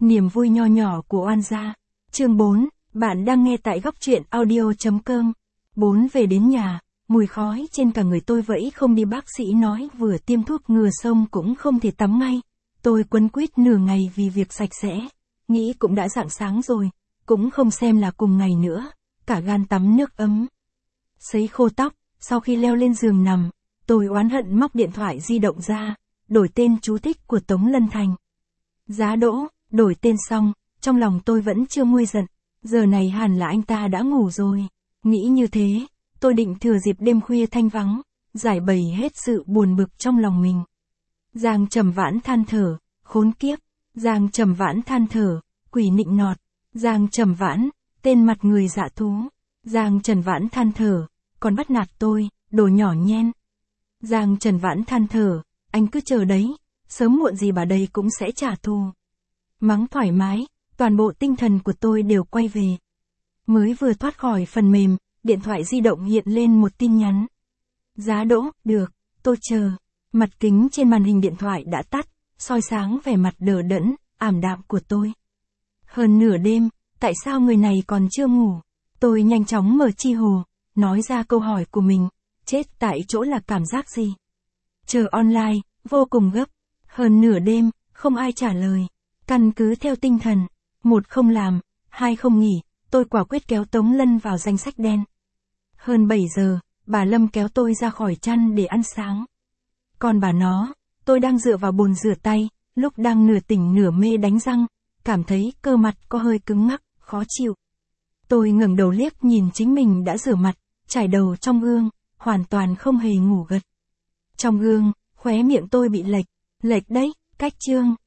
Niềm vui nho nhỏ của oan gia. Chương 4, bạn đang nghe tại góc truyện audio.com. 4 về đến nhà, mùi khói trên cả người tôi vẫy không đi, bác sĩ nói vừa tiêm thuốc ngừa xong cũng không thể tắm ngay. Tôi quấn quýt nửa ngày vì việc sạch sẽ, nghĩ cũng đã rạng sáng rồi, cũng không xem là cùng ngày nữa, cả gan tắm nước ấm. Sấy khô tóc, sau khi leo lên giường nằm, tôi oán hận móc điện thoại di động ra, đổi tên chú thích của Tống Lân Thành. Giá Đỗ, đổi tên xong, trong lòng tôi vẫn chưa nguôi giận, giờ này hẳn là anh ta đã ngủ rồi. Nghĩ như thế, tôi định thừa dịp đêm khuya thanh vắng, giải bày hết sự buồn bực trong lòng mình. Giang Trầm Vãn than thở, khốn kiếp, Giang Trầm Vãn than thở, quỷ nịnh nọt, Giang Trầm Vãn, tên mặt người dạ thú, Giang Trần Vãn than thở, còn bắt nạt tôi, đồ nhỏ nhen. Giang Trần Vãn than thở, anh cứ chờ đấy, sớm muộn gì bà đây cũng sẽ trả thù. Mắng thoải mái, toàn bộ tinh thần của tôi đều quay về. Mới vừa thoát khỏi phần mềm, điện thoại di động hiện lên một tin nhắn. Giá Đỗ, được, tôi chờ. Mặt kính trên màn hình điện thoại đã tắt, soi sáng vẻ mặt đờ đẫn, ảm đạm của tôi. Hơn nửa đêm, tại sao người này còn chưa ngủ? Tôi nhanh chóng mở chi hồ, nói ra câu hỏi của mình, chết tại chỗ là cảm giác gì? Chờ online, vô cùng gấp. Hơn nửa đêm, không ai trả lời. Căn cứ theo tinh thần, 1 không làm, 2 không nghỉ, tôi quả quyết kéo Tống Lân vào danh sách đen. Hơn 7 giờ, bà Lâm kéo tôi ra khỏi chăn để ăn sáng. Còn bà nó, tôi đang dựa vào bồn rửa tay, lúc đang nửa tỉnh nửa mê đánh răng, cảm thấy cơ mặt có hơi cứng ngắc, khó chịu. Tôi ngẩng đầu liếc nhìn chính mình đã rửa mặt, chải đầu trong gương, hoàn toàn không hề ngủ gật. Trong gương, khóe miệng tôi bị lệch đấy, cách chương.